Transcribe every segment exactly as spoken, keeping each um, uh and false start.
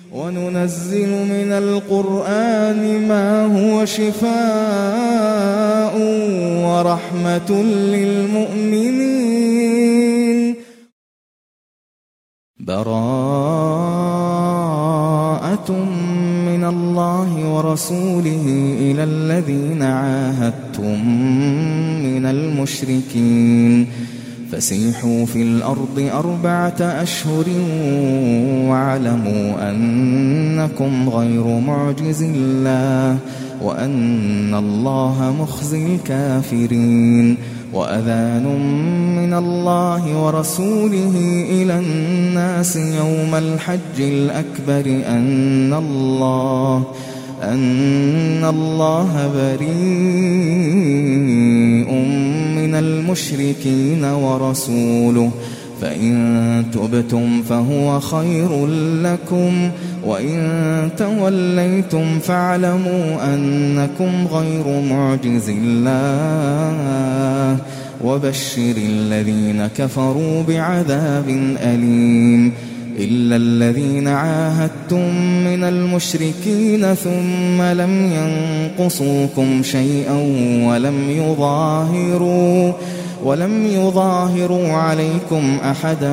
وننزل من القرآن ما هو شفاء ورحمة للمؤمنين براءة من الله ورسوله إلى الذين عاهدتم من المشركين فسيحوا في الأرض أربعة أشهر واعلموا أنكم غير معجز الله وأن الله مخزي الكافرين وأذان من الله ورسوله إلى الناس يوم الحج الأكبر أن الله أن الله بريء من المشركين ورسوله فإن تبتم فهو خير لكم وإن توليتم فاعلموا أنكم غير معجز الله وبشر الذين كفروا بعذاب أليم إلا الذين عاهدتم من المشركين ثم لم ينقصوكم شيئا ولم يظاهروا ولم يظاهروا عليكم أحدا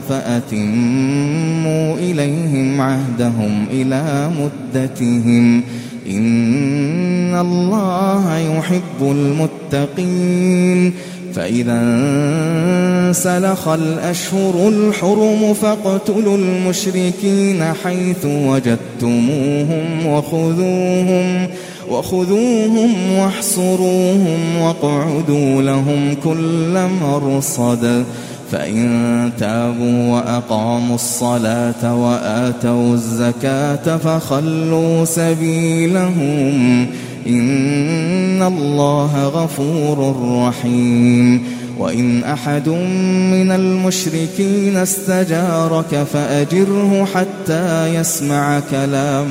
فأتموا إليهم عهدهم إلى مدتهم إن الله يحب المتقين فإذا انسلخ الأشهر الحرم فاقتلوا المشركين حيث وجدتموهم وخذوهم وخذوهم واحصروهم واقعدوا لهم كل مرصد فإن تابوا وأقاموا الصلاة وآتوا الزكاة فخلوا سبيلهم إن الله غفور رحيم وإن أحد من المشركين استجارك فأجره حتى يسمع كلام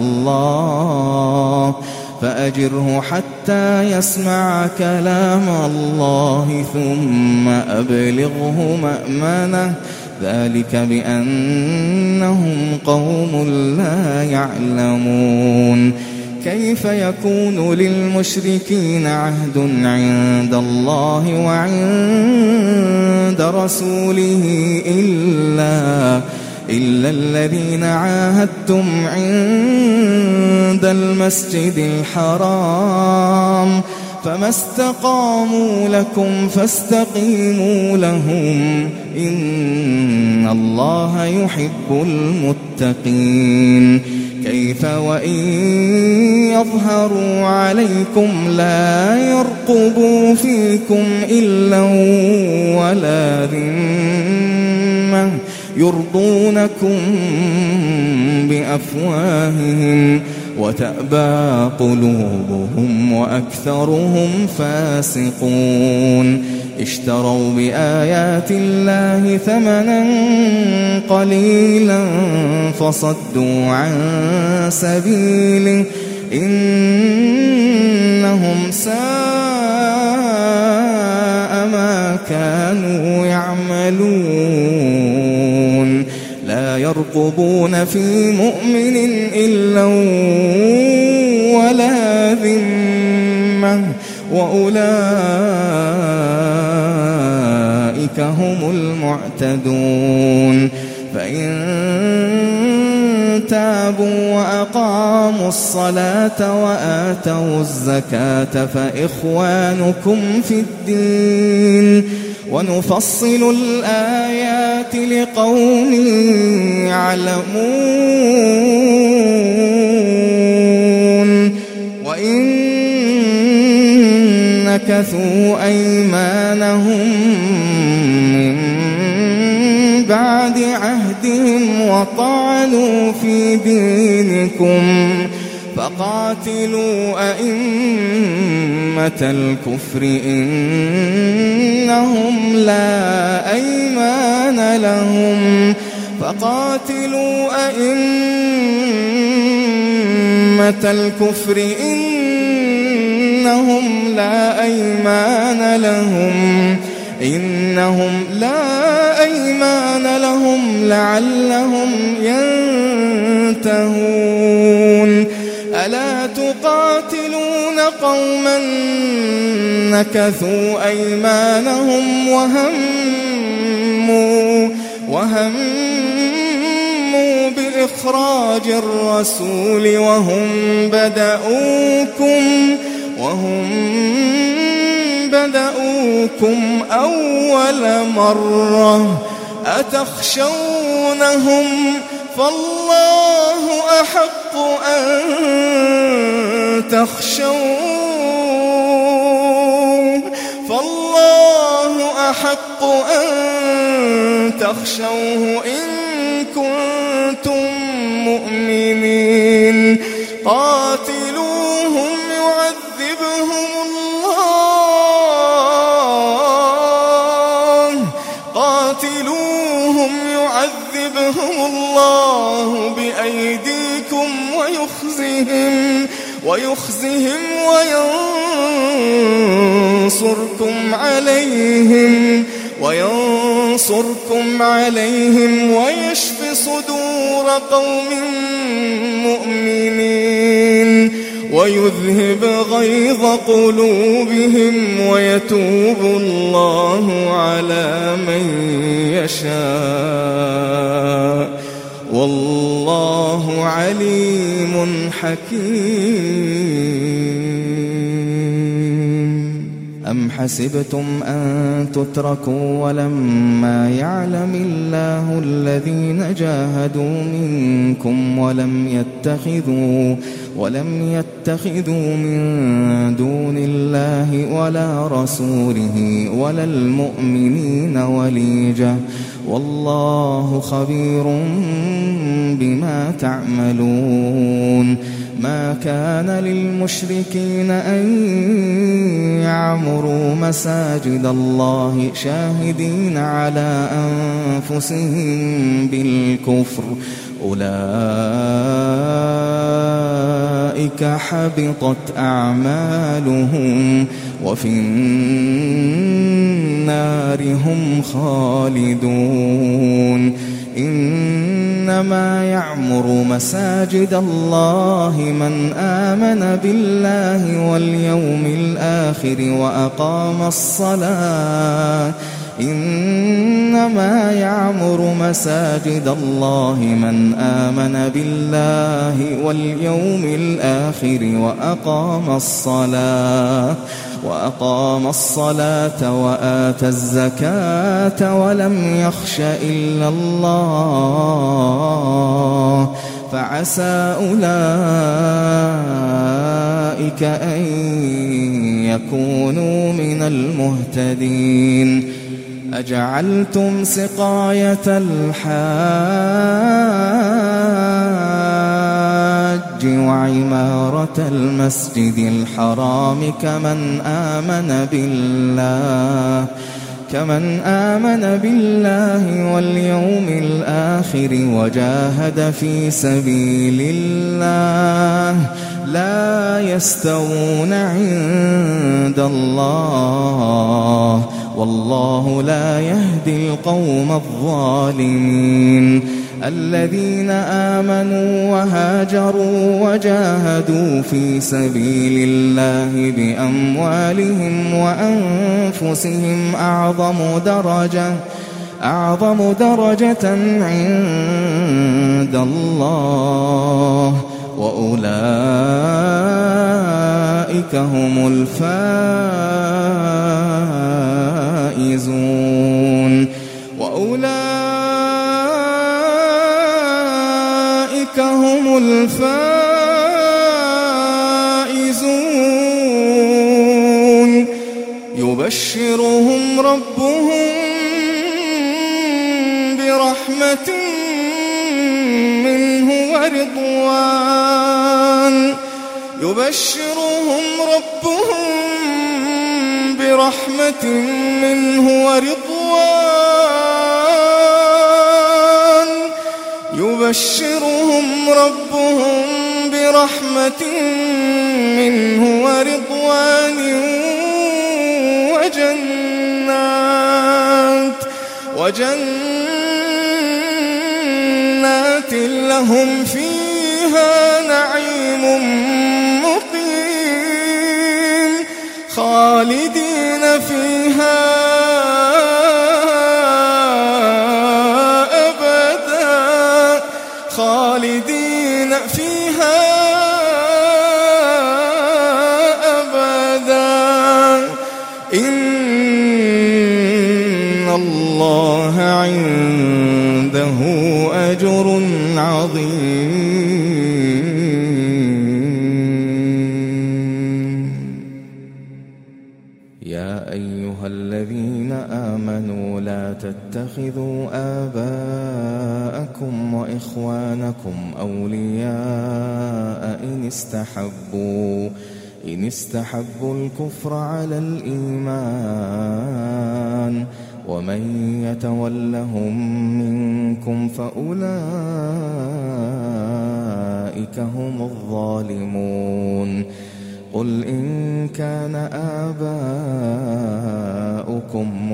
الله فأجره حتى يسمع كلام الله ثم أبلغه مأمنه ذلك بأنهم قوم لا يعلمون كيف يكون للمشركين عهد عند الله وعند رسوله إلا إلا الذين عاهدتم عند المسجد الحرام فما استقاموا لكم فاستقيموا لهم إن الله يحب المتقين كيف وإن يظهروا عليكم لا يرقبوا فيكم إلا ولا ذمة يرضونكم بأفواههم وتأبى قلوبهم وأكثرهم فاسقون اشتروا بآيات الله ثمنا قليلا فصدوا عن سبيله إنهم ساء ما كانوا يعملون لا يرقبون في مؤمن إلا ولا ذمة وأولئك هم المعتدون فإن تابوا وأقاموا الصلاة وآتوا الزكاة فإخوانكم في الدين ونفصل الآيات لقوم يعلمون وإن نكثوا أيمانهم من بعد عهدهم وطعنوا في دينكم فقاتلوا أئمة الكفر إنهم لا أيمان لهم فقاتلوا أئمة الكفر إنهم لا أيمان لهم إنهم لا أيمان لهم لعلهم ينتهون ألا تقاتلون قوما نكثوا أيمانهم وهموا وهموا بإخراج الرسول وهم بدأوكم وهم بدأوكم أول مرة أتخشونهم فالله أحق أن تخشوه فالله أحق أن تخشوه إن كنتم مؤمنين قاتلوهم يعذبهم الله قاتلوهم يعذبهم الله بأيديكم ويخزهم ويخزهم وينصركم عليهم وينصركم عليهم ويشف صدور قوم مؤمنين ويذهب غيظ قلوبهم ويتوب الله على من يشاء والله عليم حكيم أم حسبتم أن تتركوا ولما يعلم الله الذين جاهدوا منكم ولم يتخذوا ولم يتخذوا من دون الله ولا رسوله ولا المؤمنين وليجة والله خبير بما تعملون ما كان للمشركين أن يعمروا مساجد الله شاهدين على أنفسهم بالكفر أولئك حبطت أعمالهم وفي النار هم خالدون إنما يعمر مساجد الله من آمن بالله واليوم الآخر وأقام الصلاة إنما يعمر مساجد الله من آمن بالله واليوم الآخر وأقام الصلاة وأقام الصلاة وآتى الزكاة ولم يخش إلا الله فعسى أولئك أن يكونوا من المهتدين أجعلتم سقاية الحاج وعمارة المسجد الحرام كمن آمن بالله كمن آمن بالله واليوم الآخر وجاهد في سبيل الله لا يستوون عند الله والله لا يهدي القوم الظالمين الذين آمنوا وهاجروا وجاهدوا في سبيل الله بأموالهم وأنفسهم أعظم درجة أعظم درجة عند الله وأولئك هم الفائزون وأولئك هم الفائزون يبشرهم ربهم برحمة منه ورضوان يبشرهم ربهم برحمة منه ورضوان يبشرهم ربهم برحمة منه ورضوان وجنات وجنات لهم فيها فيها نعيم مقيم خالدين فيها أبدا خالدين فيها أبدا إن الله عنده أجر عظيم. يا أيها الذين آمنوا لا تتخذوا آباءكم وإخوانكم أولياء إن استحبوا إن استحبوا الكفر على الإيمان ومن يتولهم منكم فأولئك هم الظالمون. قل إن كان آباؤكم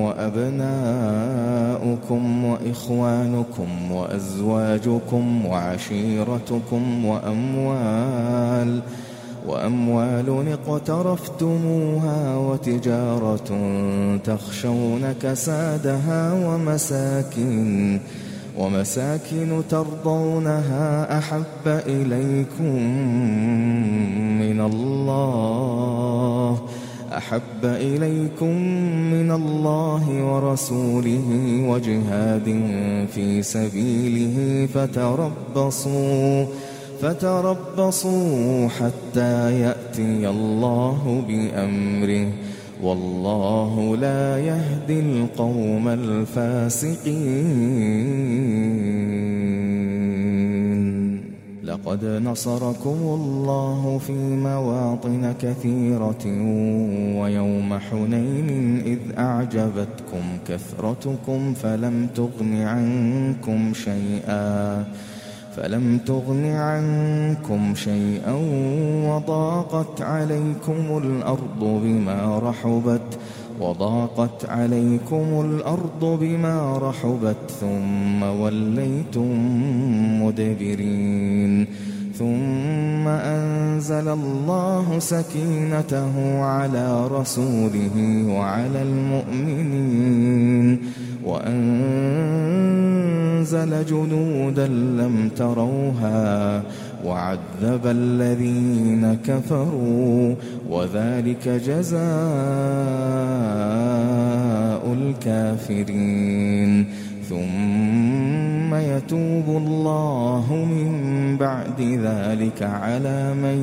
وأبناؤكم وإخوانكم وأزواجكم وعشيرتكم وأموال وأموال اقترفتموها وتجارة تخشون كسادها ومساكن ومساكن ترضونها أحب إليكم من الله أحب إليكم من الله ورسوله وجهاد في سبيله فتربصوا فتربصوا حتى يأتي الله بأمره والله لا يهدي القوم الفاسقين. لقد نصركم الله في مواطن كثيرة ويوم حنين إذ أعجبتكم كثرتكم فلم تغن عنكم شيئا فلم تغن عنكم شيئا وضاقت عليكم الأرض بما رحبت وضاقت عليكم الأرض بما رحبت ثم وليتم مدبرين. ثم أنزل الله سكينته على رسوله وعلى المؤمنين وأنزل جنودا لم تروها وعذب الذين كفروا وذلك جزاء الكافرين. ثم يتوب الله من بعد ذلك على من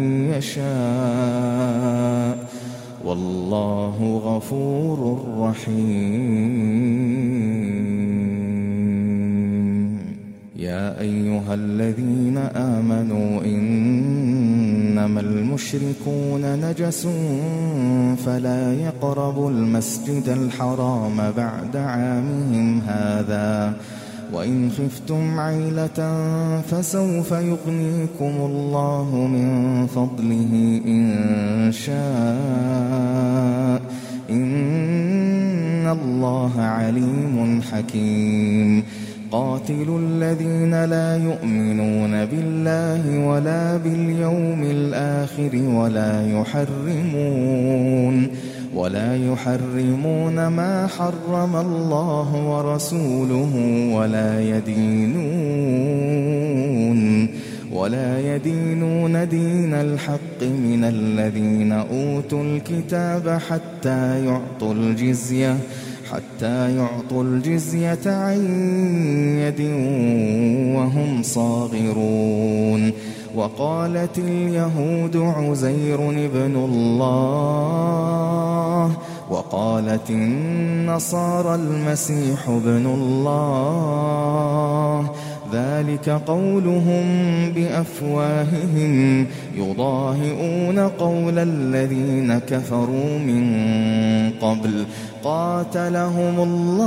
يشاء والله غفور رحيم. يا أيها الذين آمنوا إنما المشركون نجس فلا يقربوا المسجد الحرام بعد عامهم هذا وإن خفتم عيلة فسوف يغنيكم الله من فضله إن شاء إن الله عليم حكيم. قاتلوا الذين لا يؤمنون بالله ولا باليوم الآخر ولا يحرمون ولا يحرمون ما حرم الله ورسوله ولا يدينون ولا يدينون دين الحق من الذين أوتوا الكتاب حتى يعطوا الجزية حتى يعطوا الجزية عن يد وهم صاغرون. وقالت اليهود عزير ابن الله وقالت النصارى المسيح ابن الله ذلك قولهم بأفواههم يضاهئون قول الذين كفروا من قبل قاتلهم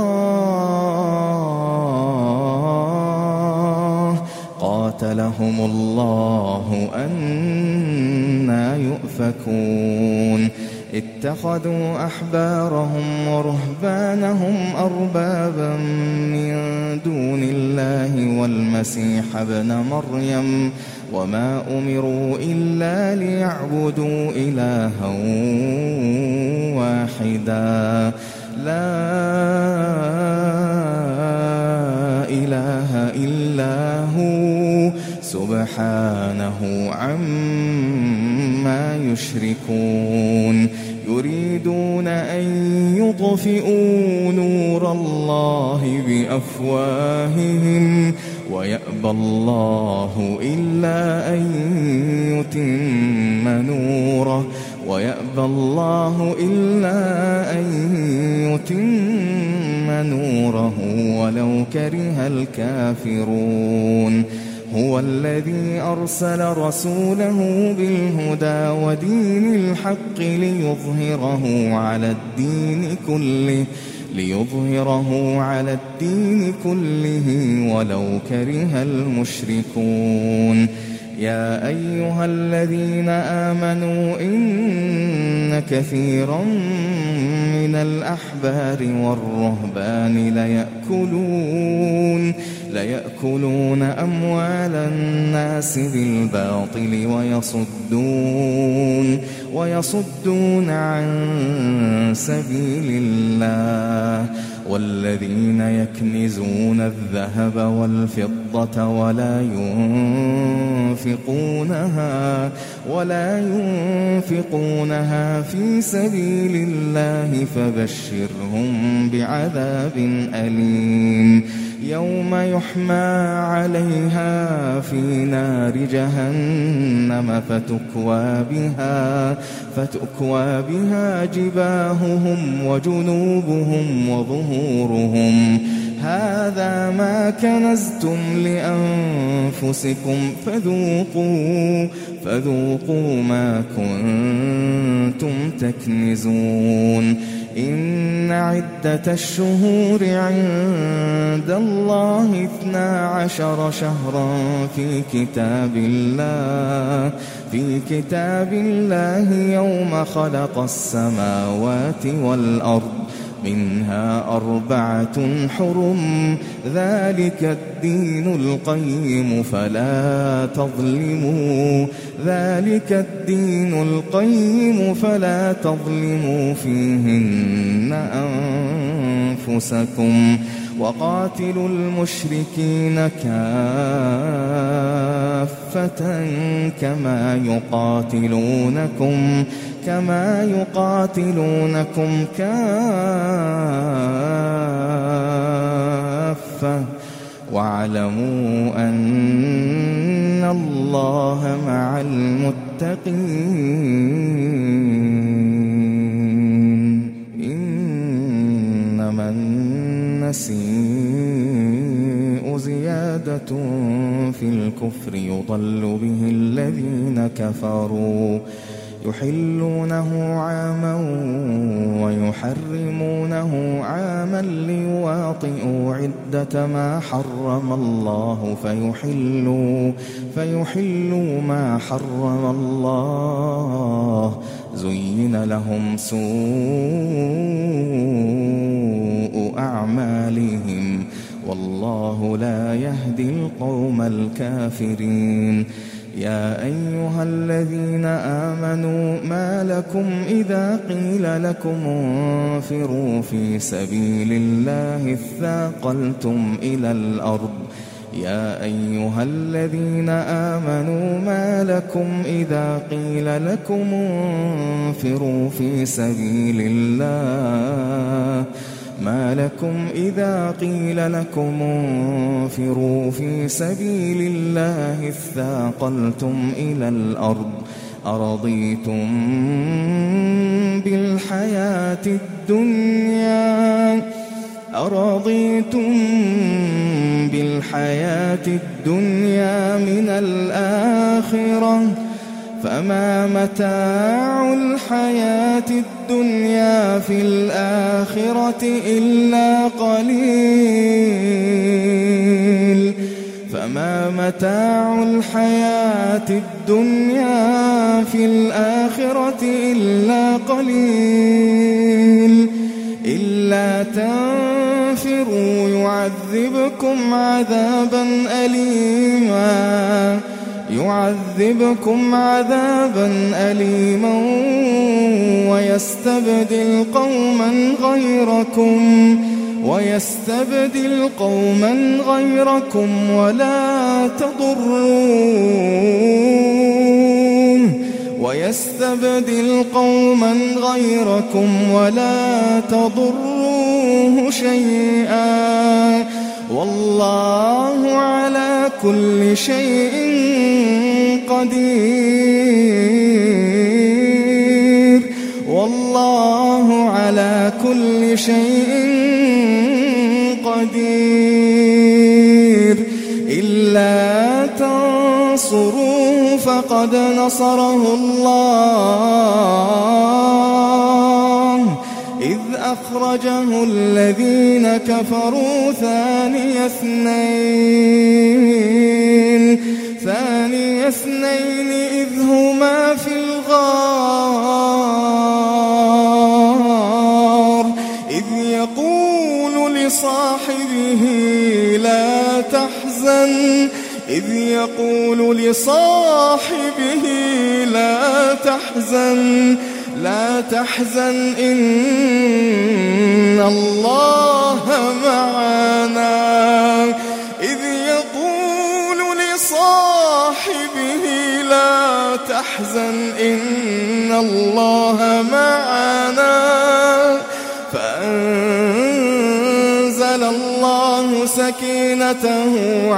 الله قاتلهم الله أنى يؤفكون. اتخذوا أحبارهم ورهبانهم أربابا من دون الله والمسيح ابن مريم وما أمروا إلا ليعبدوا إلها واحدا لا إله إلا هو سبحانه عما يشركون يريدون أن يطفئوا نور الله بأفواههم ويأبى الله إلا أن يتم نوره ويأبى الله إلا أن يتم نوره ولو كره الكافرون هو الذي أرسل رسوله بالهدى ودين الحق ليظهره على الدين كله ليظهره على الدين كله ولو كره المشركون يا أيها الذين آمنوا إن كثيرا من الأحبار والرهبان ليأكلون ليأكلون أموال الناس بالباطل ويصدون ويصدون عن سبيل الله والذين يكنزون الذهب والفضة ولا ينفقونها ولا ينفقونها في سبيل الله فبشرهم بعذاب أليم يوم يحمى عليها في نار جهنم فتكوى بها فتكوى بها جباههم وجنوبهم وظهورهم هذا ما كنزتم لأنفسكم فذوقوا فذوقوا ما كنتم تكنزون إن عدة الشهور عند الله اثنا عشر شهرا في كتاب الله في كتاب الله يوم خلق السماوات والأرض منها أربعة حرم ذلك الدين القيم فلا تظلموا ذلك الدين القيم فلا تظلموا فيهن أنفسكم وقاتلوا المشركين كافة كما يقاتلونكم كما يقاتلونكم كافة واعلموا أن الله مع المتقين إنما النسيء زيادة في الكفر يضل به الذين كفروا يحلونه عاما ويحرمونه عاما ليواطئوا عدة ما حرم الله فيحلوا فيحلوا ما حرم الله زين لهم سوء أعمالهم والله لا يهدي القوم الكافرين يا أيها الذين آمنوا ما لكم إذا قيل لكم انفروا في سبيل الله اثاقلتم إلى الأرض يا أيها الذين آمنوا ما لكم إذا قيل لكم انفروا في سبيل الله ما لكم إذا قيل لكم انفروا في سبيل الله اثاقلتم إلى الأرض أرضيتم بالحياة الدنيا أرضيتم بالحياة الدنيا من الآخرة فما متاع الحياة الدنيا في الآخرة إلا قليل فما متاع الحياة الدنيا في الآخرة إلا قليل إلا تنفروا يعذبكم عذابا أليما يعذبكم عذابا أليما ويستبدل قوما غيركم ويستبدل قوما غيركم ولا تضروه ويستبدل قوما غيركم ولا تضروه شيئا والله على كل شيء قدير والله على كل شيء قدير إلا تنصروه فقد نصره الله إذ أخرجه الذين كفروا ثاني اثنين ثاني اثنين إذ هما في الغار إذ يقول لصاحبه لا تحزن إذ يقول لصاحبه لا تحزن لا تحزن إن الله معنا إذ يقول لصاحبه لا تحزن إن الله معنا فأنزل الله سكينته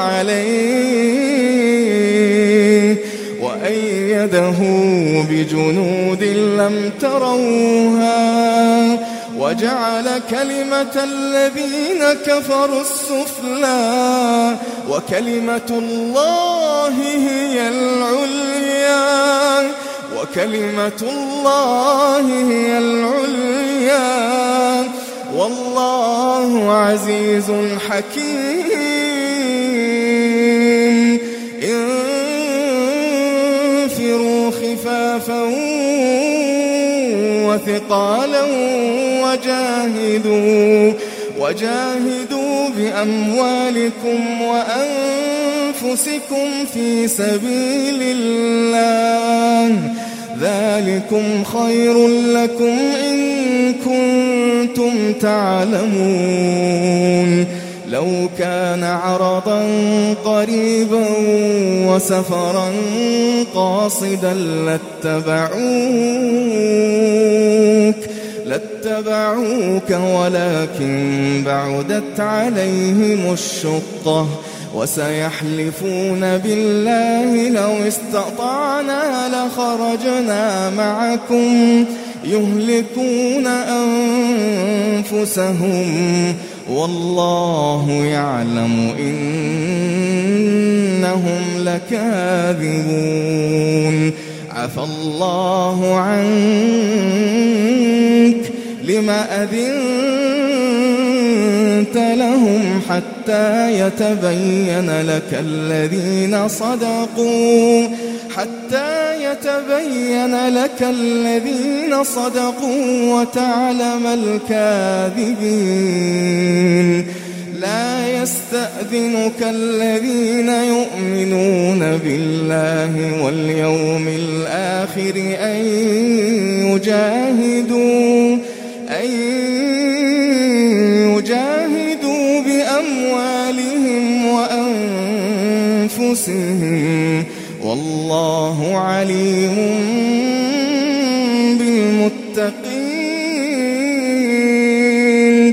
عليه وأيده بجنود لم تروها وجعل كلمة الذين كفروا السفلى وكلمة الله هي العليا وكلمة الله هي العليا والله عزيز حكيم انفروا خفافا وثقالا وجاهدوا وجاهدوا بأموالكم وأنفسكم في سبيل الله ذلكم خير لكم إن كنتم تعلمون لو كان عرضا قريبا وسفرا قاصدا لاتبعوك لاتبعوك ولكن بعدت عليهم الشقة وسيحلفون بالله لو استطعنا لخرجنا معكم يهلكون أنفسهم والله يعلم إنهم لكاذبون عفى الله عنك لما أذنت لهم حتى يتبين لك الذين صدقوا حتى يتبين لك الذين صدقوا وتعلم الكاذبين لا يستأذنك الذين يؤمنون بالله واليوم الآخر أن يجاهدوا أن يجاهدوا بأموالهم وأنفسهم والله عليم بالمتقين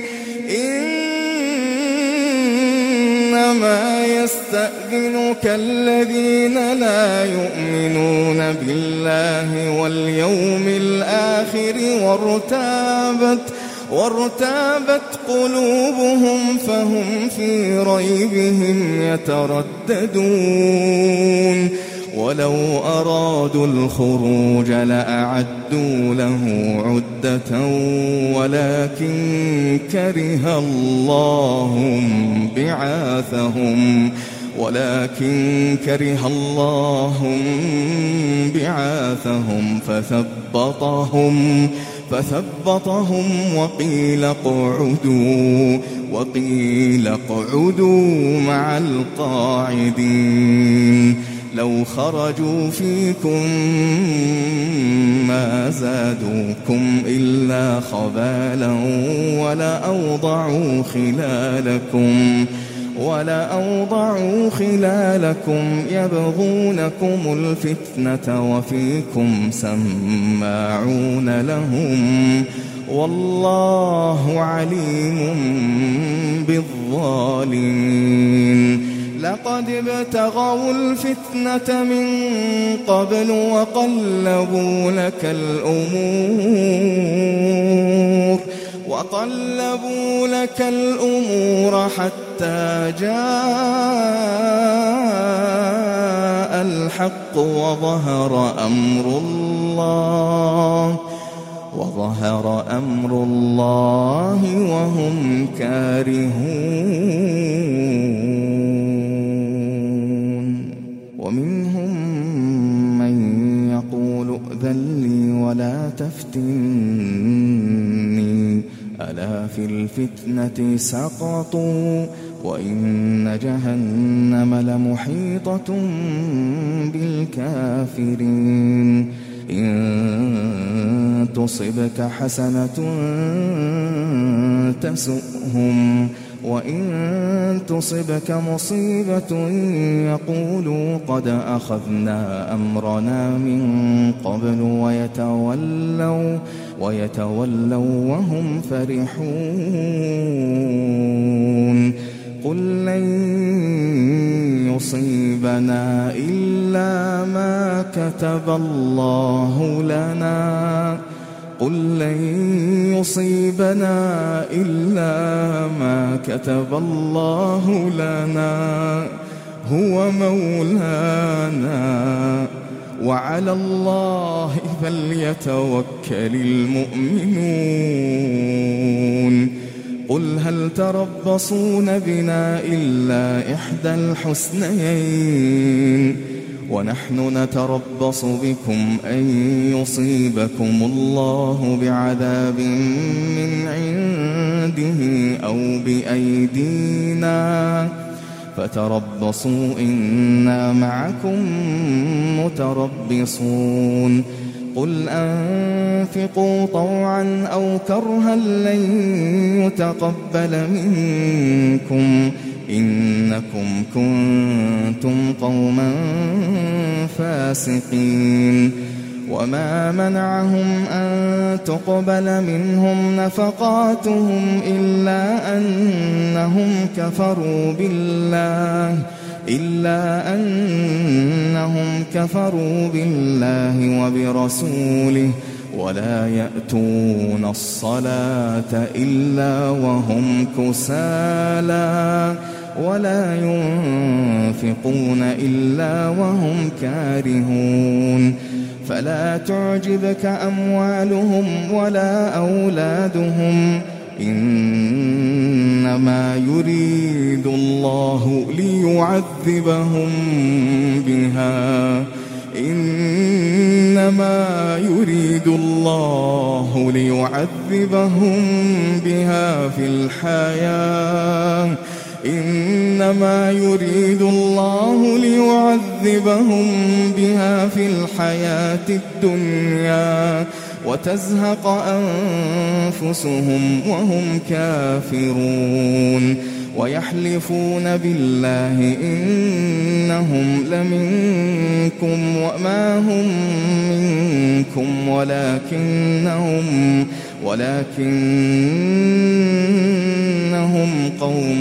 إنما يستأذنك الذين لا يؤمنون بالله واليوم الآخر وارتابت وارتابت قلوبهم فهم في ريبهم يترددون ولو أرادوا الخروج لأعدوا له عدة ولكن كره الله بعاثهم ولكن كره الله بعاثهم فثبطهم فثبطهم وقيل اقعدوا وقيل اقعدوا مع القاعدين لو خرجوا فيكم ما زادوكم إلا خبالا ولأوضعوا خلالكم ولأوضعوا خلالكم يبغونكم الفتنة وفيكم سماعون لهم والله عليم بالظالمين. لقد ابتغوا الفتنة من قبل وقلبوا لك الأمور وقلبوا لك الأمور حتى جاء الحق وظهر أمر الله وظهر أمر الله وهم كارهون. ومنهم من يقول ائذن لي ولا تفتني ألا في الفتنة سقطوا وإن جهنم لمحيطة بالكافرين. إن تصبك حسنة تسؤهم وإن تصبك مصيبة يقولوا قد أخذنا أمرنا من قبل ويتولوا ويتولوا وهم فرحون. قل لن يصيبنا إلا ما كتب الله لنا قل لن يصيبنا إلا ما كتب الله لنا هو مولانا وعلى الله فليتوكل المؤمنون. قل هل تربصون بنا إلا إحدى الحسنيين ونحن نتربص بكم أن يصيبكم الله بعذاب من عنده أو بأيدينا فتربصوا إنا معكم متربصون. قل أنفقوا طوعا أو كرها لن يتقبل منكم إنكم كنتم قوما فاسقين. وما منعهم أن تقبل منهم نفقاتهم إلا أنهم كفروا بالله إلا أنهم كفروا بالله وبرسوله ولا يأتون الصلاة إلا وهم كسالى ولا ينفقون إلا وهم كارهون. فلا تعجبك أموالهم ولا أولادهم إنما يريد الله ليعذبهم بها إنما يريد الله ليعذبهم بها في الحياة إنما يريد الله ليعذبهم بها في الحياة الدنيا وتزهق أنفسهم وهم كافرون. ويحلفون بالله إنهم لمنكم وما هم منكم ولكنهم ولكنهم قوم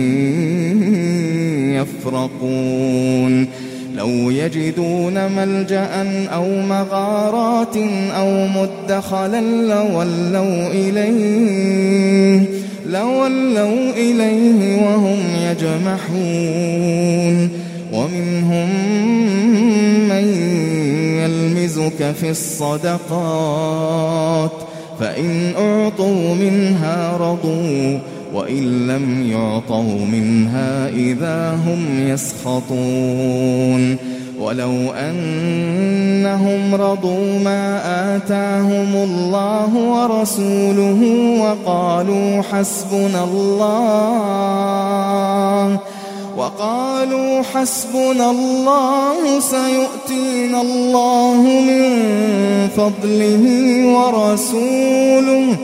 يفرقون. لو يجدون ملجأ أو مغارات أو مدخلا لولوا إليه لولوا إليه وهم يجمحون. ومنهم من يلمزك في الصدقات فإن أعطوا منها رضوا وإن لم يعطوا منها إذا هم يسخطون. ولو أنهم رضوا ما آتاهم الله ورسوله وقالوا حسبنا الله وقالوا حسبنا الله سيؤتينا الله من فضله ورسوله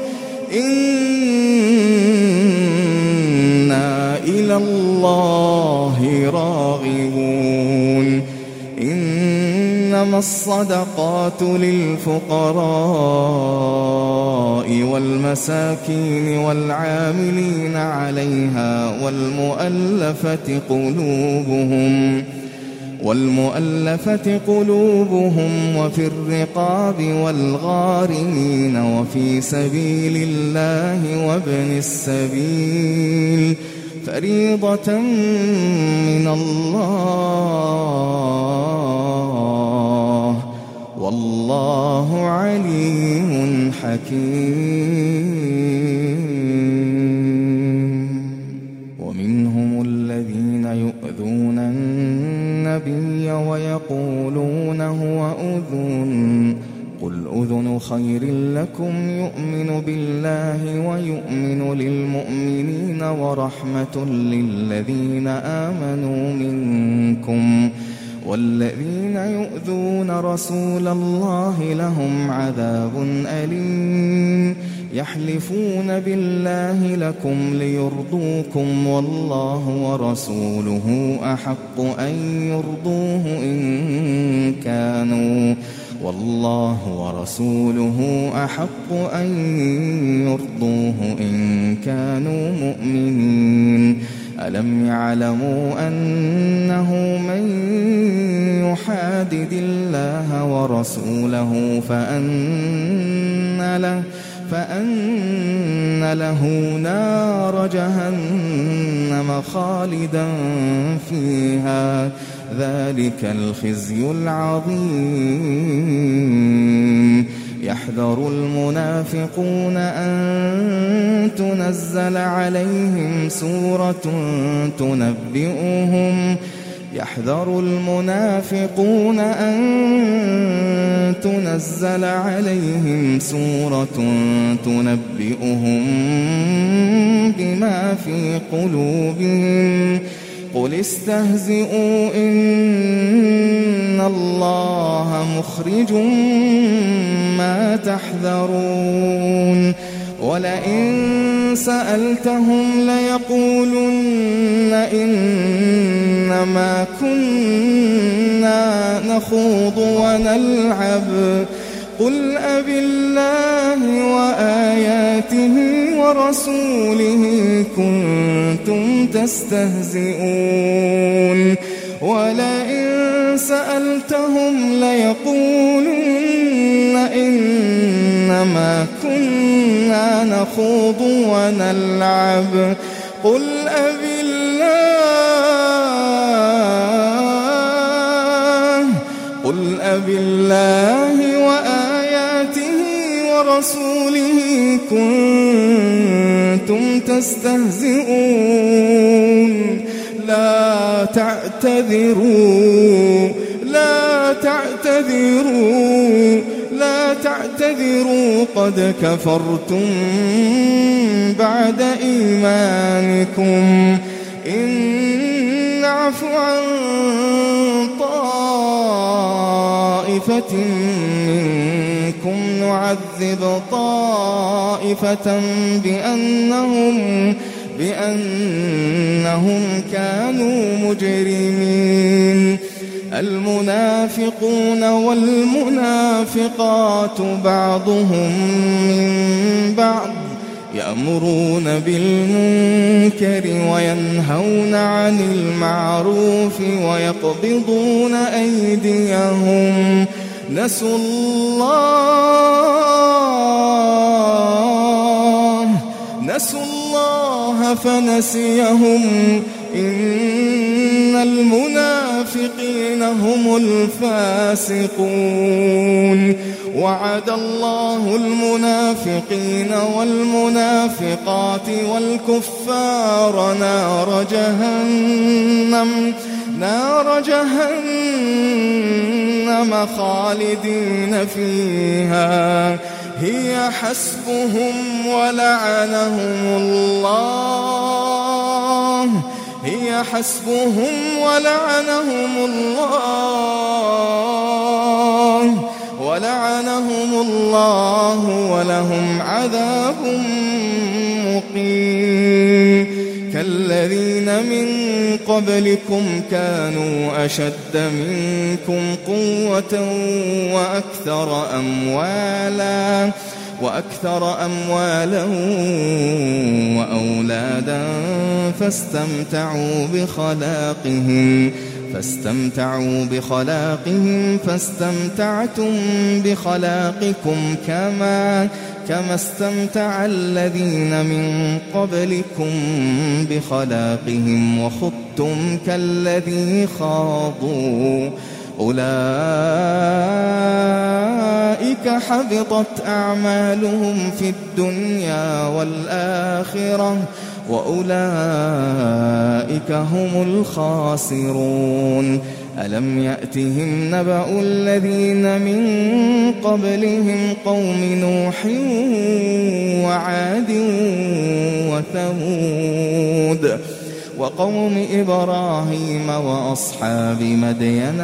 إنا إلى الله راغبون إنما الصدقات للفقراء والمساكين والعاملين عليها والمؤلفة قلوبهم والمؤلفة قلوبهم وفي الرقاب والغارمين وفي سبيل الله وابن السبيل فريضة من الله والله عليم حكيم. ومنهم الذين يؤذون النبي ويقولون هو أذن قل أذن خير لكم يؤمن بالله ويؤمن للمؤمنين ورحمة للذين آمنوا منكم والذين يؤذون رسول الله لهم عذاب أليم يحلفون بالله لكم ليرضوكم والله ورسوله أحق أن يرضوه إن كانوا والله ورسوله أحق أن يرضوه إن كانوا مؤمنين. ألم يعلموا أنه من يحادد الله ورسوله فأن له فأن له نار جهنم خالدا فيها ذلك الخزي العظيم. يحذر المنافقون أن تنزل عليهم سورة تنبئهم يحذر المنافقون أن تنزل عليهم سورة تنبئهم بما في قلوبهم قل استهزئوا إن الله مخرج ما تحذرون. ولئن سألتهم ليقولن إنما كنا نخوض ونلعب قل أبالله وآياته ورسوله كنتم تستهزئون. ولئن سألتهم ليقولن إنما كنا نخوض ونلعب قل أبالله قل أبالله وآياته ورسوله كنتم تستهزئون. لا تعتذروا لا تعتذروا لا تعتذروا قد كفرتم بعد إيمانكم إن نعف عن طائفة منكم نعذب طائفة بأنهم بأنهم كانوا مجرمين. المنافقون والمنافقات بعضهم من بعض يأمرون بالمنكر وينهون عن المعروف ويقبضون أيديهم نسوا الله نسوا الله فنسيهم إن المنافقين هم الفاسقون. وعد الله المنافقين والمنافقات والكفار نار جهنم نار جهنم خالدين فيها هي حسبهم ولعنهم الله هي حسبهم ولعنهم الله ولعنهم الله ولهم عذاب مقيم كالذين من قبلكم كانوا أشد منكم قوة وأكثر أموالا وأكثر أموالا وأولادا فاستمتعوا بخلاقهم فاستمتعوا بخلاقهم فاستمتعتم بخلاقكم كما كما استمتع الذين من قبلكم بخلاقهم وخضتم كالذي خاضوا أولئك حبطت أعمالهم في الدنيا والآخرة وأولئك هم الخاسرون ألم يأتهم نبأ الذين من قبلهم قوم نوح وعاد وثمود وقوم إبراهيم وأصحاب مدين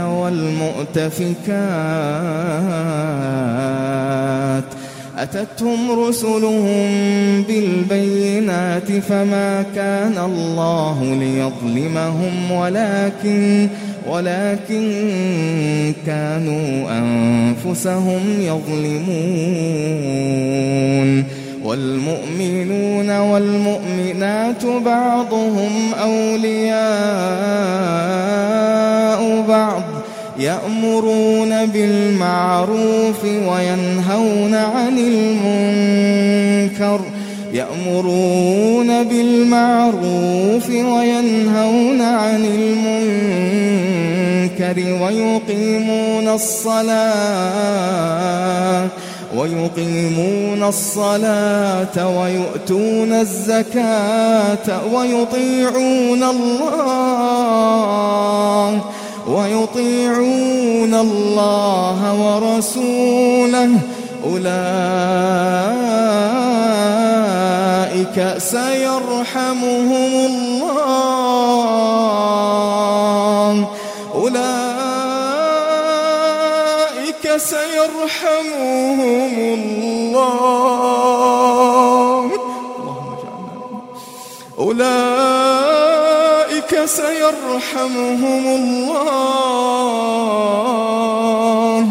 والمؤتفكات أتتهم رسلهم بالبينات فما كان الله ليظلمهم ولكن ولكن كانوا أنفسهم يظلمون والمؤمنون والمؤمنات بعضهم أولياء بعض يأمرون بالمعروف وينهون عن المنكر يأمرون بالمعروف وينهون عن المنكر ويقيمون الصلاة ويقيمون الصلاة ويؤتون الزكاة ويطيعون الله ويطيعون الله ورسوله أولئك سيرحمهم الله أولئك سيرحمهم الله أولئك سيرحمهم الله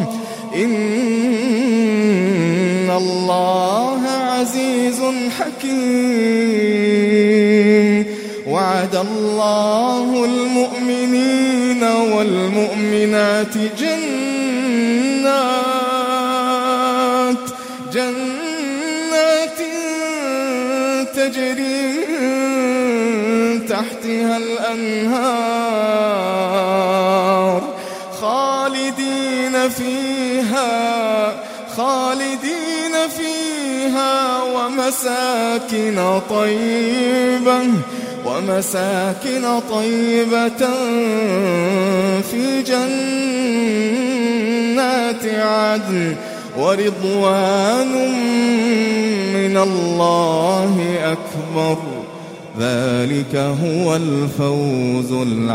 إن الله عزيز حكيم وعد الله المؤمنين والمؤمنات جنات جنات تجري تحتها الأنهار خالدين فيها خالدين فيها ومساكن طيبة ومساكن طيبة في جنات عدن ورضوان من الله أكبر ذلك هو الفوز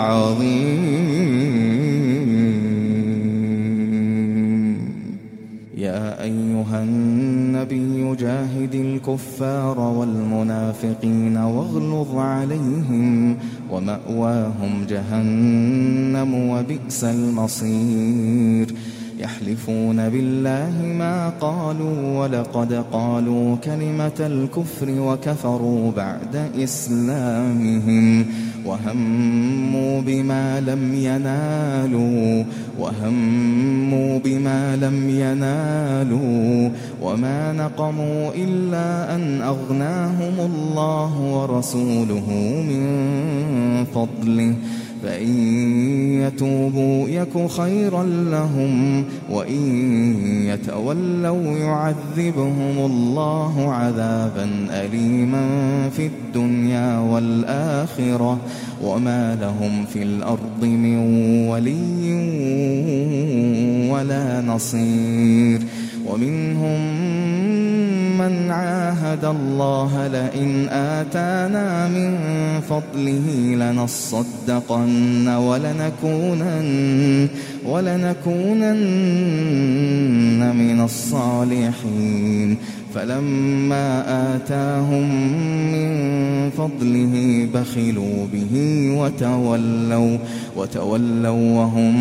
العظيم يا أيها النبي جاهد الكفار والمنافقين واغلظ عليهم ومأواهم جهنم وبئس المصير يحلفون بالله ما قالوا ولقد قالوا كلمة الكفر وكفروا بعد إسلامهم وهموا بما لم ينالوا وهموا بما لم ينالوا وما نقموا إلا أن أغناهم الله ورسوله من فضله فإن يتوبوا يك خيرا لهم وإن يتولوا يعذبهم الله عذابا أليما في الدنيا والآخرة وما لهم في الأرض من ولي ولا نصير ومنهم من عاهد الله لئن آتانا من فضله لنصدقن ولنكونن, ولنكونن من الصالحين فلما آتاهم من فضله بخلوا به وتولوا, وتولوا وهم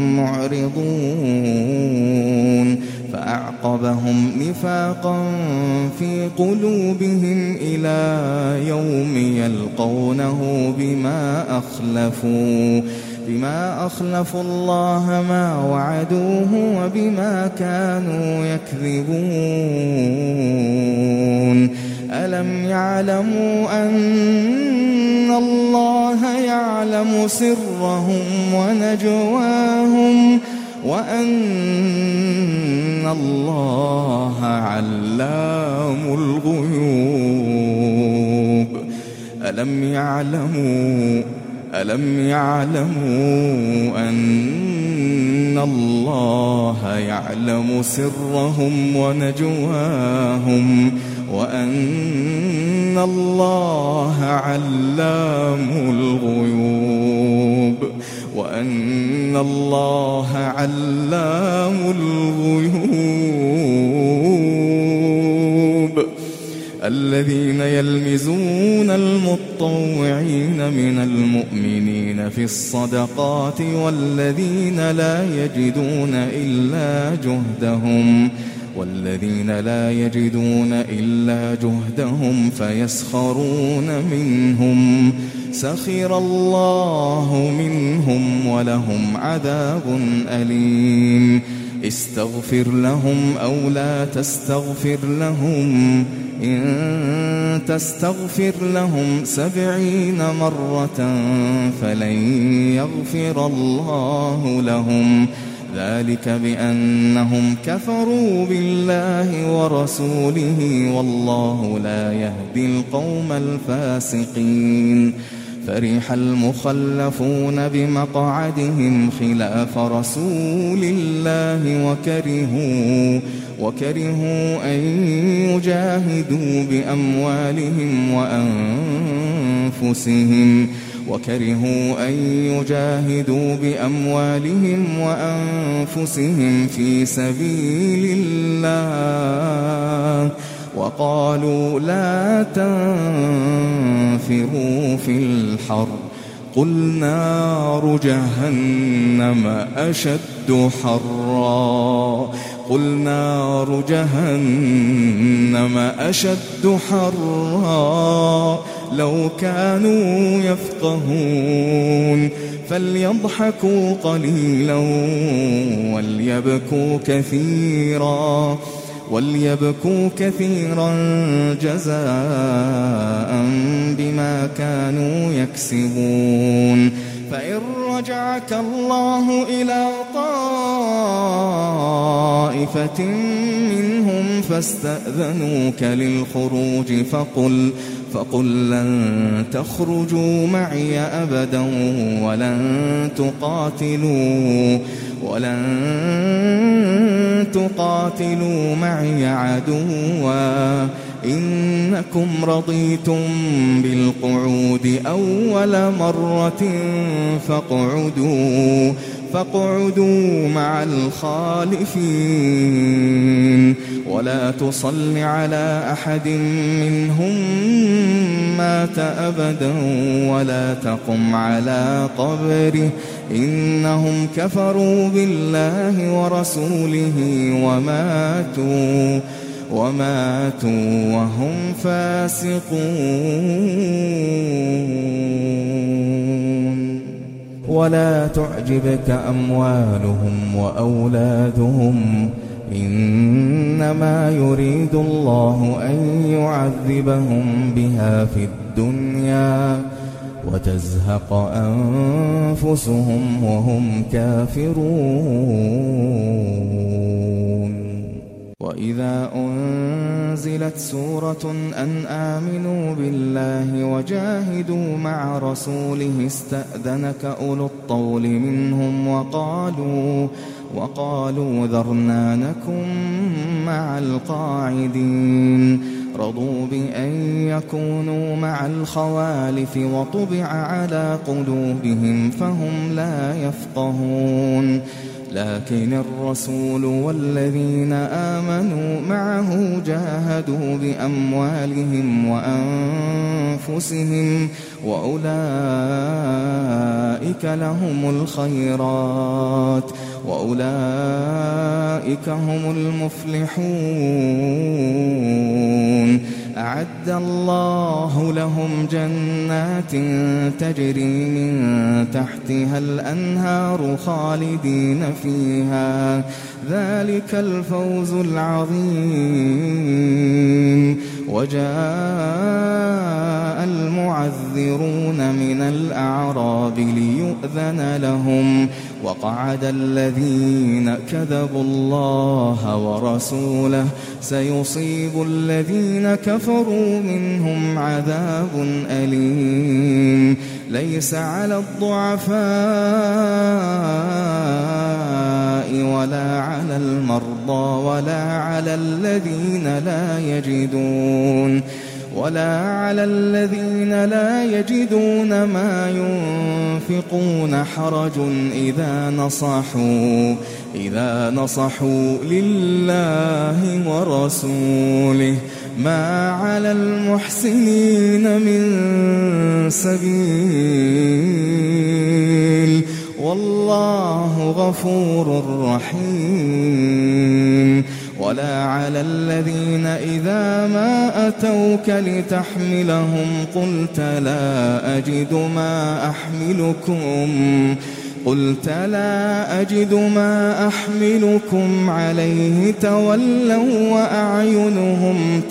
معرضون فأعقبهم نفاقا في قلوبهم إلى يوم يلقونه بما أخلفوا بما أخلفوا الله ما وعدوه وبما كانوا يكذبون ألم يعلموا أن الله يعلم سرهم ونجواهم وأن الله علام الغيوب ألم يعلموا ألم يعلموا أن الله يعلم سرهم ونجواهم وأن الله علام الغيوب وأن الله علام الغيوب الذين يلمزون المطوعين من المؤمنين في الصدقات والذين لا يجدون إلا جهدهم والذين لا يجدون إلا جهدهم فيسخرون منهم سخر الله منهم ولهم عذاب أليم استغفر لهم أو لا تستغفر لهم إن تستغفر لهم سبعين مرة فلن يغفر الله لهم ذلك بأنهم كفروا بالله ورسوله والله لا يهدي القوم الفاسقين فرح المخلفون بمقعدهم خلاف رسول الله وكرهوا وكرهوا أن يجاهدوا بأموالهم وأنفسهم وكرهوا أن يجاهدوا بأموالهم وأنفسهم في سبيل الله وقالوا لا تنفروا في الحر قل نار جهنم أشد حرا قل نار جهنم أشد حرا لو كانوا يفقهون فليضحكوا قليلا وليبكوا كثيرا وليبكوا كثيرا جزاء بما كانوا يكسبون فإن رجعك الله إلى طائفة منهم فاستأذنوك للخروج فقل فقل لن تخرجوا معي أبدا ولن تقاتلوا ولن تقاتلوا معي عدوا إنكم رضيتم بالقعود أول مرة فاقعدوا فاقعدوا مع الخالفين ولا تصل على أحد منهم مات أبدا ولا تقم على قبره إنهم كفروا بالله ورسوله وماتوا وماتوا وهم فاسقون ولا تعجبك أموالهم وأولادهم إنما يريد الله أن يعذبهم بها في الدنيا وتزهق أنفسهم وهم كافرون وإذا أنزلت سورة أن آمنوا بالله وجاهدوا مع رسوله استأذنك أولو الطول منهم وقالوا وقالوا ذرنا نكن مع القاعدين رضوا بأن يكونوا مع الخوالف وطبع على قلوبهم فهم لا يفقهون لكن الرسول والذين آمنوا معه جاهدوا بأموالهم وأنفسهم وأولئك لهم الخيرات وأولئك هم المفلحون أعد الله لهم جنات تجري من تحتها الأنهار خالدين فيها ذلك الفوز العظيم وجاء المعذرون من الأعراب ليؤذن لهم وقعد الذين كذبوا الله ورسوله سيصيب الذين كفروا منهم عذاب أليم ليس على الضعفاء ولا على المرضى ولا على الذين لا يجدون ولا على الذين لا يجدون ما ينفقون حرج إذا نصحوا إذا نصحوا لله ورسوله ما على المحسنين من سبيل والله غفور رحيم ولا على الذين إذا ما أتوك لتحملهم قلت لا أجد ما أحملكم قلت لا أجد ما أحملكم عليه تولوا وأعينهم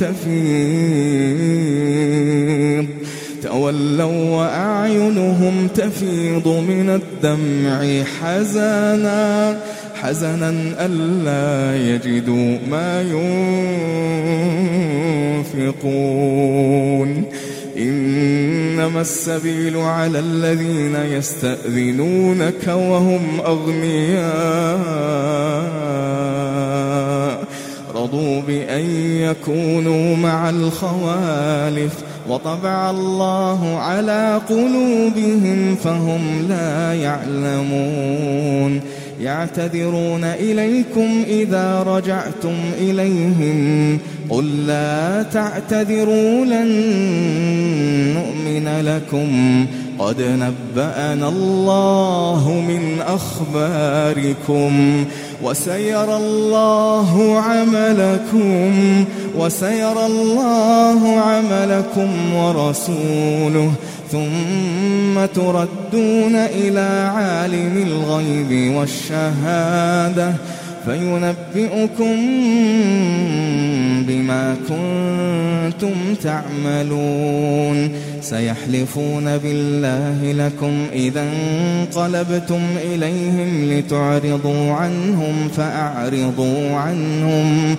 تفيض تولوا وأعينهم تفيض من الدمع حزنا حزنا ألا يجدوا ما ينفقون إنما السبيل على الذين يستأذنونك وهم أغنياء رضوا بأن يكونوا مع الخوالف وطبع الله على قلوبهم فهم لا يعلمون يعتذرون إليكم إذا رجعتم إليهم قل لا تعتذروا لن نؤمن لكم قد نبأنا الله من أخباركم وسيرى الله عملكم وسيرى الله عملكم ورسوله ثم تردون إلى عالم الغيب والشهادة فينبئكم بما كنتم تعملون سيحلفون بالله لكم إذا انقلبتم إليهم لتعرضوا عنهم فأعرضوا عنهم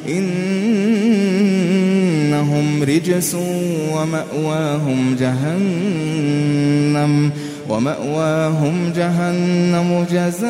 إنهم رجس ومأواهم جهنم ومأواهم جهنم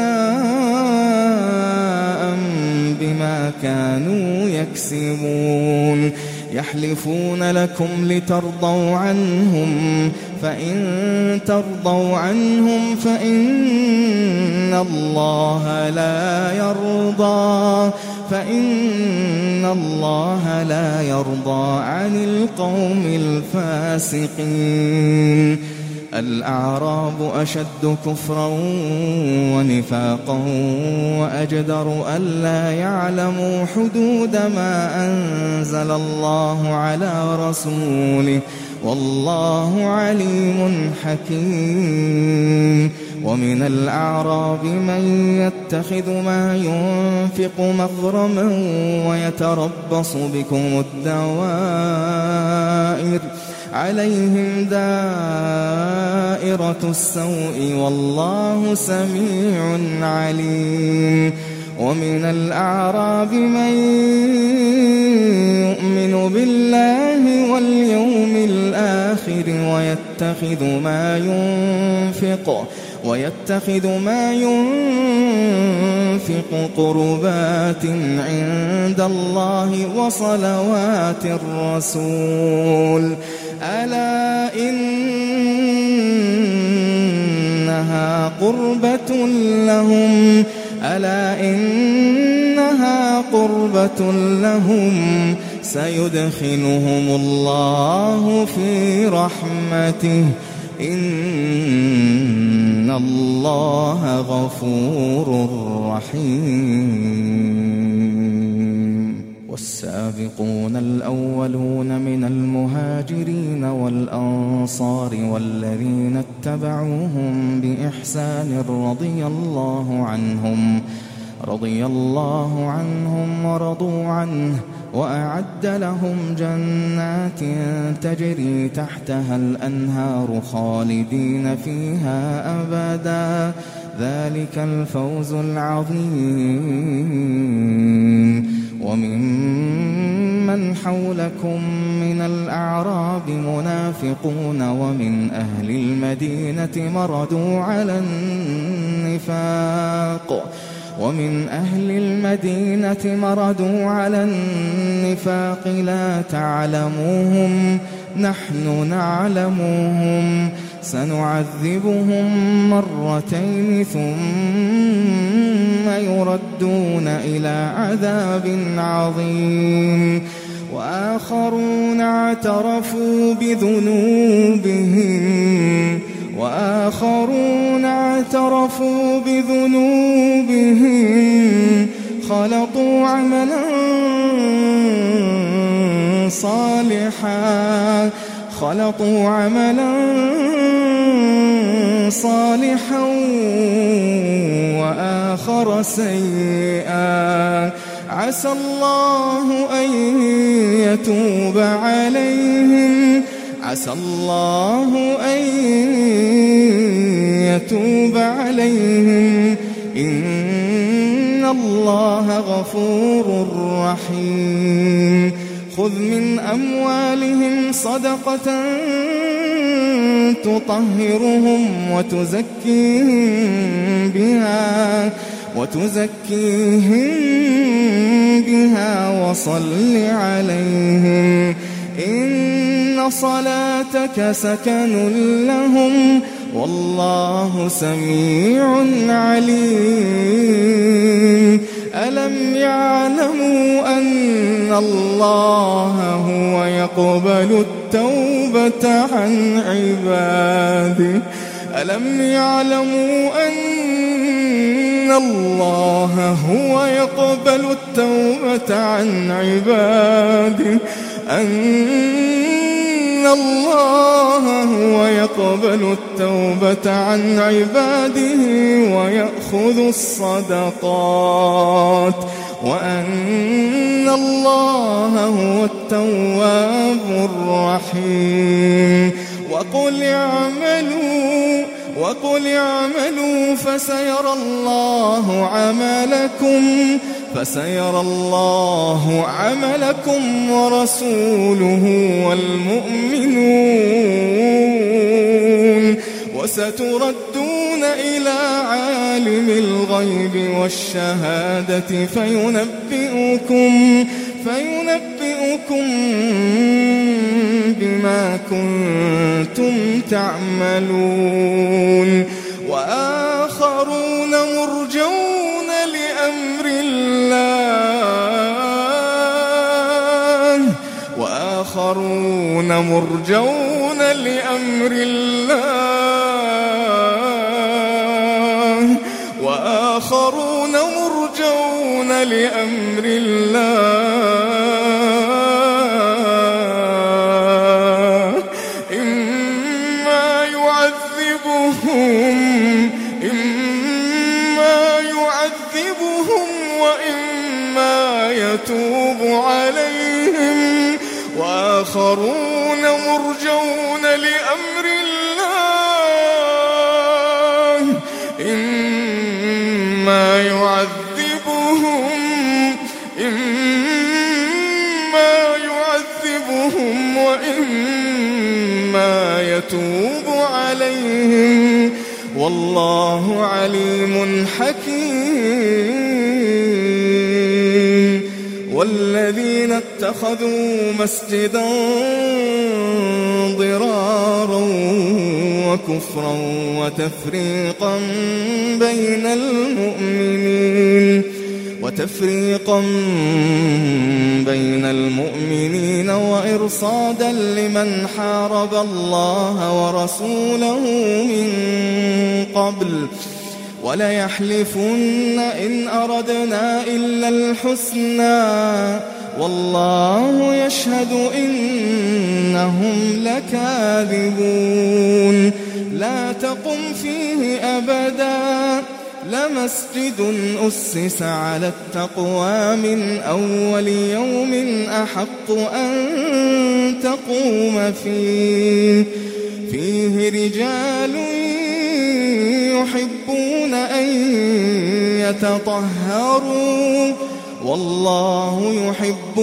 جزاء بما كانوا يكسبون يحلفون لكم لترضوا عنهم فإن ترضوا عنهم فإن الله لا يرضى فإن الله لا يرضى عن القوم الفاسقين الأعراب أشد كفرا ونفاقا وأجدر ألا يعلموا حدود ما أنزل الله على رسوله والله عليم حكيم ومن الأعراب من يتخذ ما ينفق مغرما ويتربص بكم الدوائر عليهم دائرة السوء والله سميع عليم ومن الأعراب من يؤمن بالله واليوم الآخر ويتخذ ما ينفق ويتخذ ما ينفق قربات عند الله وصلوات الرسول ألا إنها قربة لهم ألا إنها قربة لهم سيدخلهم الله في رحمته إن الله غفور رحيم والسابقون الأولون من المهاجرين والأنصار والذين اتبعوهم بإحسان رضي الله عنهم رضي الله عنهم ورضوا عنه وأعد لهم جنات تجري تحتها الأنهار خالدين فيها أبدا ذلك الفوز العظيم وممن حولكم من الأعراب منافقون ومن أهل المدينة مردوا على النفاق ومن أهل المدينة مردوا على النفاق لا تعلموهم نحن نعلموهم سنعذبهم مرتين ثم يردون إلى عذاب عظيم وآخرون اعترفوا بذنوبهم وآخرون اعترفوا بذنوبهم خلطوا عملا صالحا خلطوا عملا صالحا وآخر سيئا عسى الله أن يتوب عليهم عسى الله أن يتوب عليهم إن الله غفور رحيم خذ من أموالهم صدقة تطهرهم وتزكيهم بها وتزكيهم بها وصل عليهم إن صلاتك سكن لهم والله سميع عليم ألم يعلموا أن الله هو يقبل التوبة عن عباده ألم يعلموا أن الله هو يقبل التوبة عن عباده أن الله هو يقبل التوبة عن عباده ويأخذ الصدقات وأن الله هو التواب الرحيم وقل اعملوا وقل اعملوا فسيرى الله عملكم فسيرى الله عملكم ورسوله والمؤمنون وستردون إلى عالم الغيب والشهادة فينبئكم فينبئكم بما كنتم تعملون وآخرون مرجون لأمر الله وآخرون مرجون لأمر الله وآخرون مرجون لأمر الله إما يعذبهم إما يعذبهم وإما يتوب عليهم وآخرون مرجون لأمر الله إما يعذبهم إما يعذبهم وإما يتوب عليهم والله عليم حكيم. والذين اتخذوا مسجدا ضرارا وكفرا وتفريقا بين المؤمنين وتفريقا بين المؤمنين وإرصادا لمن حارب الله ورسوله من قبل وليحلفن إن أردنا إلا الحسنى والله يشهد إنهم لكاذبون. لا تقم فيه أبدا لمسجد أسس على التقوى من أول يوم أحق أن تقوم فيه فيه رجال يحبون أن يتطهروا والله يحب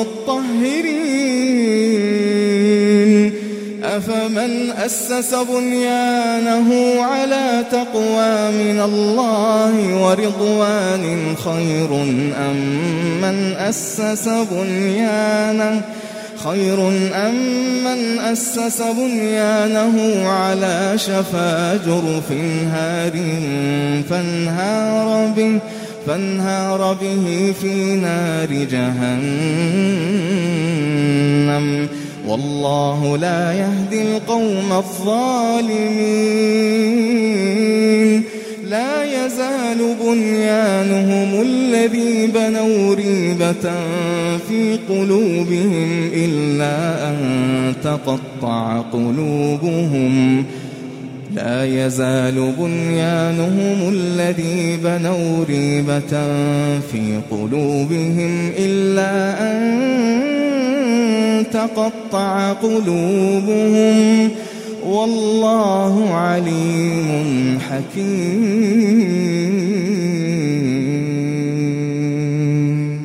المطهرين. أفمن أسس بنيانه على تقوى من الله ورضوان خير أم من أسس بنيانه خير أم من أسس بنيانه على شفا جرف هار فانهار به فانهار به في نار جهنم والله لا يهدي القوم الظالمين. لا يزال بنيانهم الذي بنوا ريبة في قلوبهم إلا أن تقطع قلوبهم لا يزال بنيانهم الذي بنوا ريبة في قلوبهم إلا أن تقطع قلوبهم والله عليم حكيم.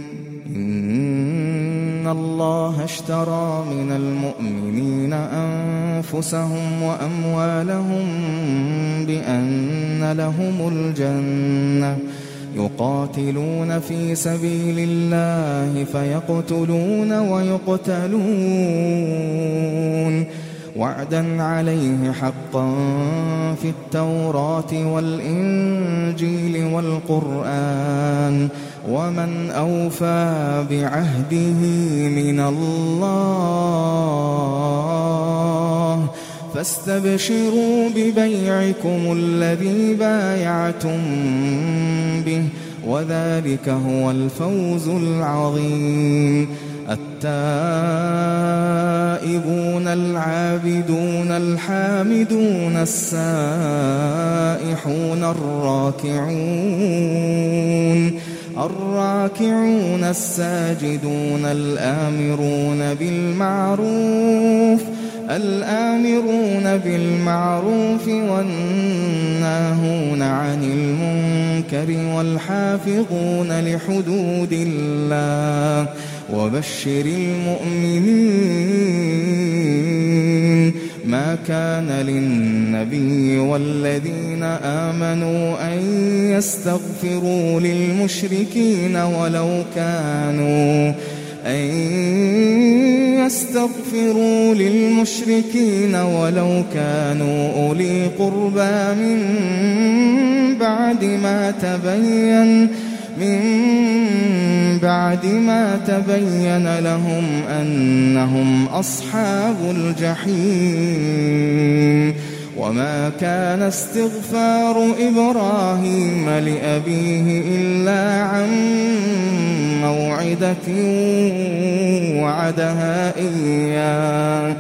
إن الله اشترى من المؤمنين أنفسهم وأموالهم بأن لهم الجنة يقاتلون في سبيل الله فيقتلون ويقتلون وعدا عليه حقا في التوراة والإنجيل والقرآن ومن أوفى بعهده من الله فاستبشروا ببيعكم الذي بايعتم به وذلك هو الفوز العظيم. التائبون العابدون الحامدون السائحون الراكعون الراكعون الساجدون الآمرون بالمعروف الآمرون بالمعروف والناهون عن المنكر والحافظون لحدود الله وبشر المؤمنين. ما كان للنبي والذين آمنوا أن يستغفروا للمشركين ولو كانوا أن يستغفروا للمشركين ولو كانوا أولي قربى من بعد ما تبين من بعد ما تبين لهم أنهم أصحاب الجحيم. وما كان استغفار إبراهيم لأبيه إلا عن موعدة وعدها إياه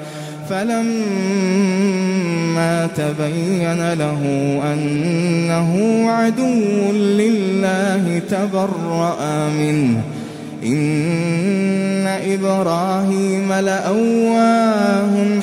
فلما تبين له أنه عدو لله تبرأ منه إن إبراهيم لأواه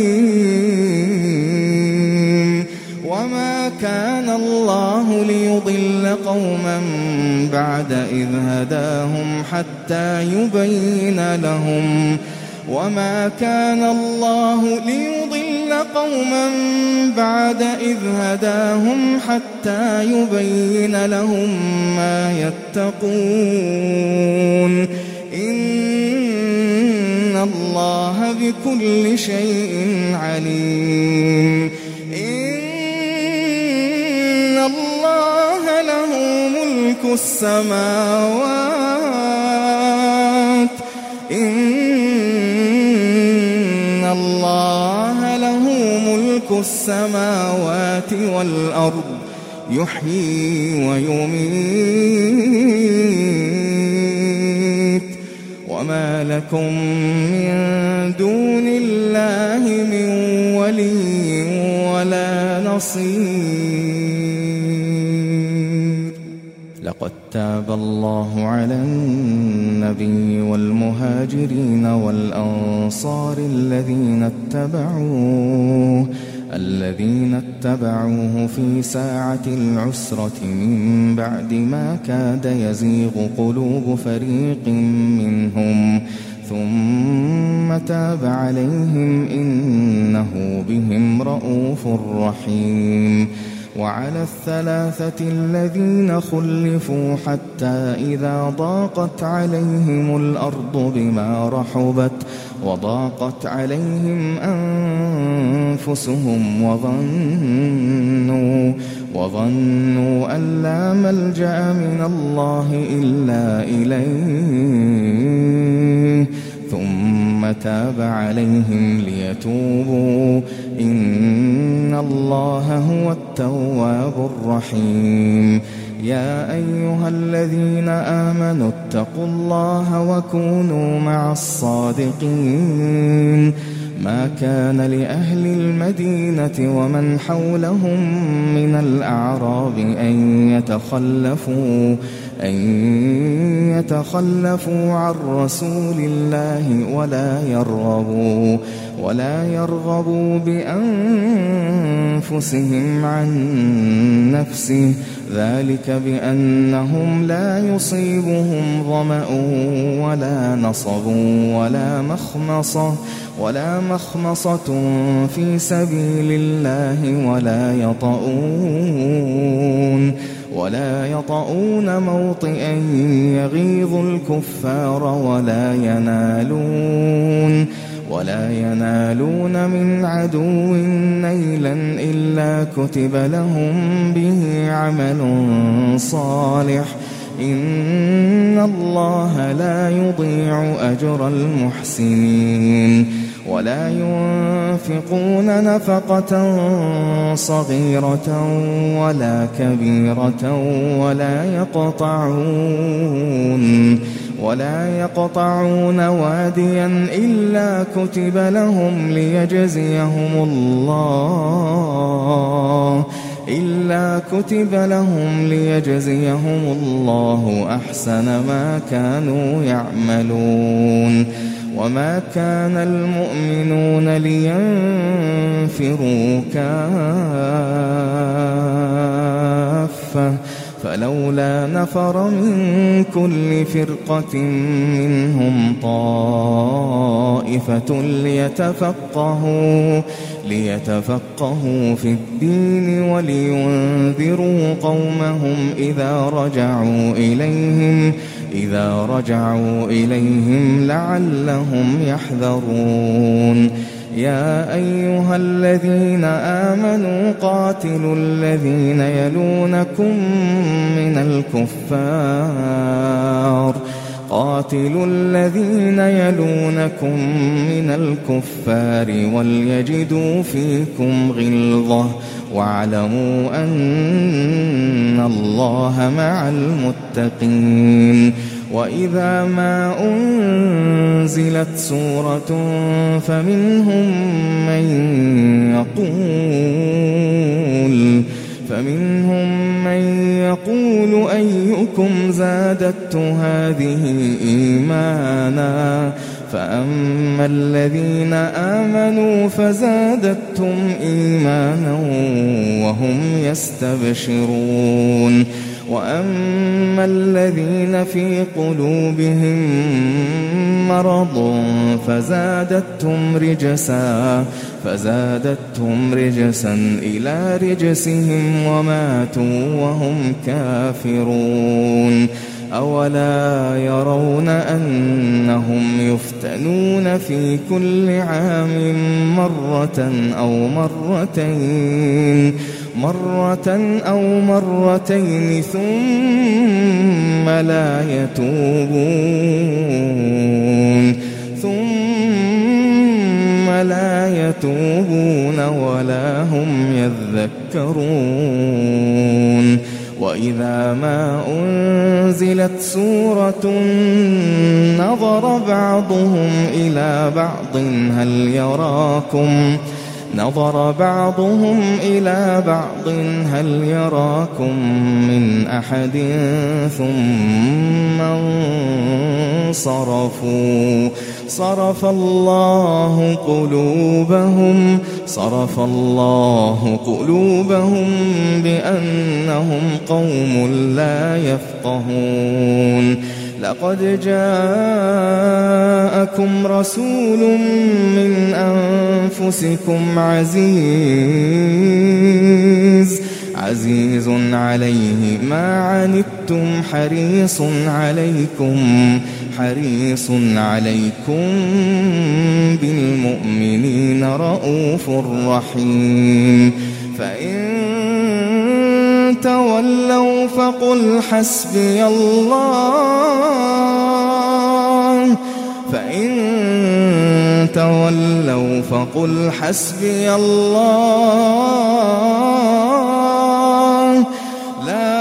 حليم. وما كان الله ليضل قوما بعد إذ هداهم حتى يبين لهم وما كان الله ليضل قوما بعد إذ هداهم حتى يبين لهم ما يتقون إن الله بكل شيء عليم إن الله له ملك السماوات إن الله له ملك السماوات والأرض يحيي ويميت وما لكم من دون الله من ولي ولا نصير. لقد تاب الله على النبي والمهاجرين والأنصار الذين اتبعوه الذين اتبعوه في ساعة العسرة من بعد ما كاد يزيغ قلوب فريق منهم ثم تاب عليهم إنه بهم رءوف رحيم. وعلى الثلاثة الذين خلفوا حتى إذا ضاقت عليهم الأرض بما رحبت وضاقت عليهم أنفسهم وظنوا وظنوا أن لا ملجأ من الله إلا إليه ثم تاب عليهم ليتوبوا إن الله هو التواب الرحيم. يا أيها الذين آمنوا اتقوا الله وكونوا مع الصادقين. ما كان لأهل المدينة ومن حولهم من الأعراب أن يتخلفوا أن يتخلفوا عن رسول الله ولا يرغبوا ولا يرغبوا بأنفسهم عن نفسه ذلك بأنهم لا يصيبهم ظمأ ولا نصب ولا مخمصة ولا مخمصة في سبيل الله ولا يطؤون ولا يطؤون موطئا يغيظ الكفار ولا ينالون ولا ينالون من عدو نيلا إلا كتب لهم به عمل صالح إن الله لا يضيع أجر المحسنين. ولا ينفقون نفقة صغيرة ولا كبيرة ولا يقطعون ولا يقطعون واديا إلا كتب لهم ليجزيهم الله إلا كتب لهم ليجزيهم الله أحسن ما كانوا يعملون. وما كان المؤمنون لينفروا كافة فلولا نفر من كل فرقة منهم طائفة ليتفقهوا ليتفقهوا في الدين ولينذروا قومهم إذا رجعوا إليهم إذا رجعوا إليهم لعلهم يحذرون. يا أيها الذين آمنوا قاتلوا الذين يلونكم من الكفار قاتلوا الذين يلونكم من الكفار وليجدوا فيكم غلظة واعلموا أن الله مع المتقين. وإذا ما أنزلت سورة فمنهم من يقول فمنهم من يقول أيكم زادت هذه إيمانا فأما الذين آمنوا فزادتهم إيمانا وهم يستبشرون. وأما الذين في قلوبهم مرض فزادتهم رجسا فزادتهم رجسا إلى رجسهم وماتوا وهم كافرون أولا يرون أنهم يفتنون في كل عام مرة أو مرتين مرة أو مرتين ثم لا يتوبون ثم لا يتوبون ولا هم يذكرون وإذا ما أنزلت سورة نظر بعضهم إلى بعض هل يراكم نظر بعضهم إلى بعض هل يراكم من أحد ثم انصرفوا صرف الله قلوبهم صرف الله قلوبهم بأنهم قوم لا يفقهون لقد جاءكم رسول من أنفسكم عزيز عزيز عليه ما عنتم حريص عليكم حريص عليكم بالمؤمنين رؤوف رحيم فإن تولوا فقل حسبي الله فإن تولوا فقل حسبي الله لا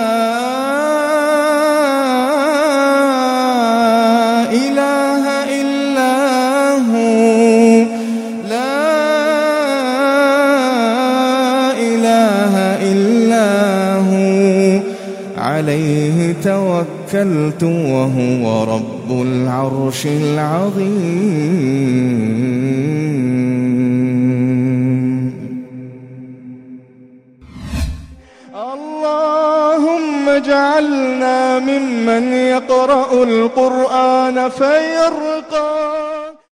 إله إلا هو لا إله إلا هو عليه توكلت وهو رب العرش العظيم اللهم اجعلنا ممن يقرأ القرآن فيرقى